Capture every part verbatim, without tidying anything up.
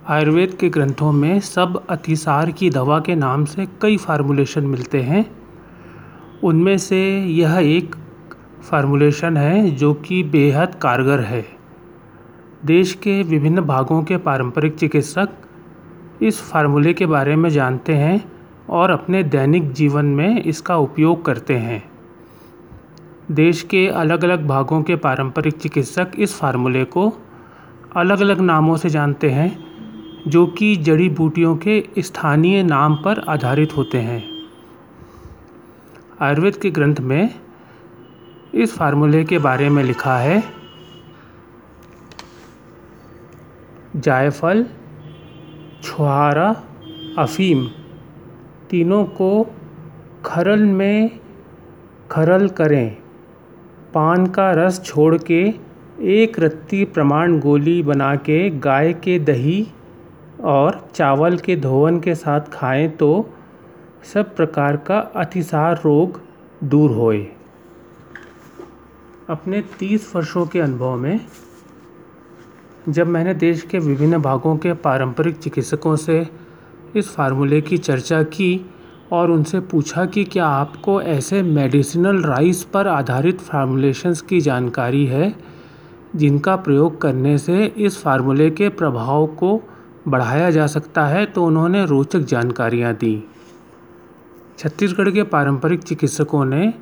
आयुर्वेद के ग्रंथों में सब अतिसार की दवा के नाम से कई फार्मूलेशन मिलते हैं। उनमें से यह एक फार्मूलेशन है जो कि बेहद कारगर है। देश के विभिन्न भागों के पारंपरिक चिकित्सक इस फार्मूले के बारे में जानते हैं और अपने दैनिक जीवन में इसका उपयोग करते हैं। देश के अलग अलग भागों के पारंपरिक चिकित्सक इस फार्मूले को अलग अलग नामों से जानते हैं, जो कि जड़ी बूटियों के स्थानीय नाम पर आधारित होते हैं। आयुर्वेद के ग्रंथ में इस फार्मूले के बारे में लिखा है: जायफल, छुहारा, अफीम तीनों को खरल में खरल करें। पान का रस छोड़ के एक रत्ती प्रमाण गोली बना के गाय के दही और चावल के धोवन के साथ खाएं तो सब प्रकार का अतिसार रोग दूर होए। अपने तीस वर्षों के अनुभव में जब मैंने देश के विभिन्न भागों के पारंपरिक चिकित्सकों से इस फार्मूले की चर्चा की और उनसे पूछा कि क्या आपको ऐसे मेडिसिनल राइस पर आधारित फार्मूलेशंस की जानकारी है जिनका प्रयोग करने से इस फार्मूले के प्रभाव को बढ़ाया जा सकता है, तो उन्होंने रोचक जानकारियाँ दी। छत्तीसगढ़ के पारंपरिक चिकित्सकों ने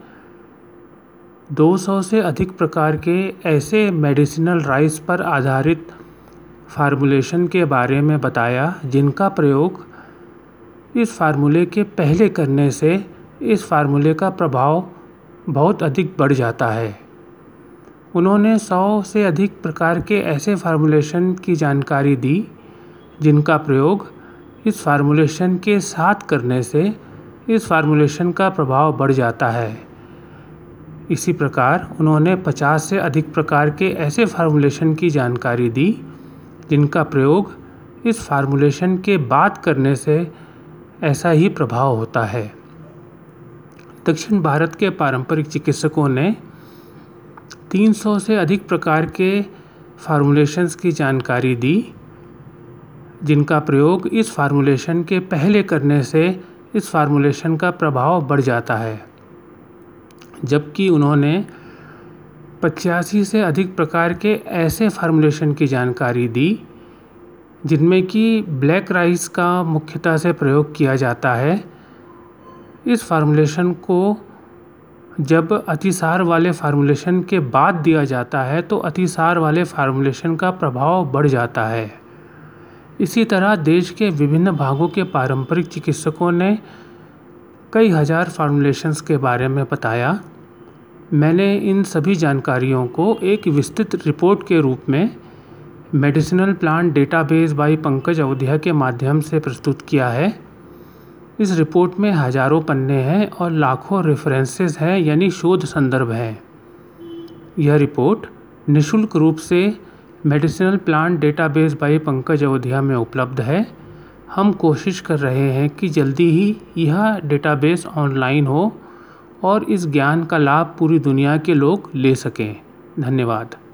दो सौ से अधिक प्रकार के ऐसे मेडिसिनल राइस पर आधारित फार्मूलेशन के बारे में बताया जिनका प्रयोग इस फार्मूले के पहले करने से इस फार्मूले का प्रभाव बहुत अधिक बढ़ जाता है। उन्होंने सौ से अधिक प्रकार के ऐसे फार्मूलेशन की जानकारी दी जिनका प्रयोग इस फार्मूलेशन के साथ करने से इस फार्मूलेशन का प्रभाव बढ़ जाता है। इसी प्रकार उन्होंने पचास से अधिक प्रकार के ऐसे फार्मूलेशन की जानकारी दी जिनका प्रयोग इस फार्मूलेशन के बाद करने से ऐसा ही प्रभाव होता है। दक्षिण भारत के पारंपरिक चिकित्सकों ने तीन सौ से अधिक प्रकार के फार्मूलेशंस की जानकारी दी जिनका प्रयोग इस फार्मूलेशन के पहले करने से इस फार्मूलेशन का प्रभाव बढ़ जाता है, जबकि उन्होंने पचासी से अधिक प्रकार के ऐसे फार्मूलेशन की जानकारी दी जिनमें कि ब्लैक राइस का मुख्यतः से प्रयोग किया जाता है। इस फार्मूलेशन को जब अतिसार वाले फार्मूलेशन के बाद दिया जाता है तो अतिसार वाले फार्मूलेशन का प्रभाव बढ़ जाता है। इसी तरह देश के विभिन्न भागों के पारंपरिक चिकित्सकों ने कई हज़ार फार्मूलेशंस के बारे में बताया। मैंने इन सभी जानकारियों को एक विस्तृत रिपोर्ट के रूप में medicinal plant database by Pankaj Awadhiya के माध्यम से प्रस्तुत किया है। इस रिपोर्ट में हज़ारों पन्ने हैं और लाखों रेफरेंसेस हैं, यानी शोध संदर्भ हैं। यह रिपोर्ट निःशुल्क रूप से medicinal plant database by Pankaj Awadhiya में उपलब्ध है। हम कोशिश कर रहे हैं कि जल्दी ही यह डेटाबेस ऑनलाइन हो और इस ज्ञान का लाभ पूरी दुनिया के लोग ले सकें। धन्यवाद।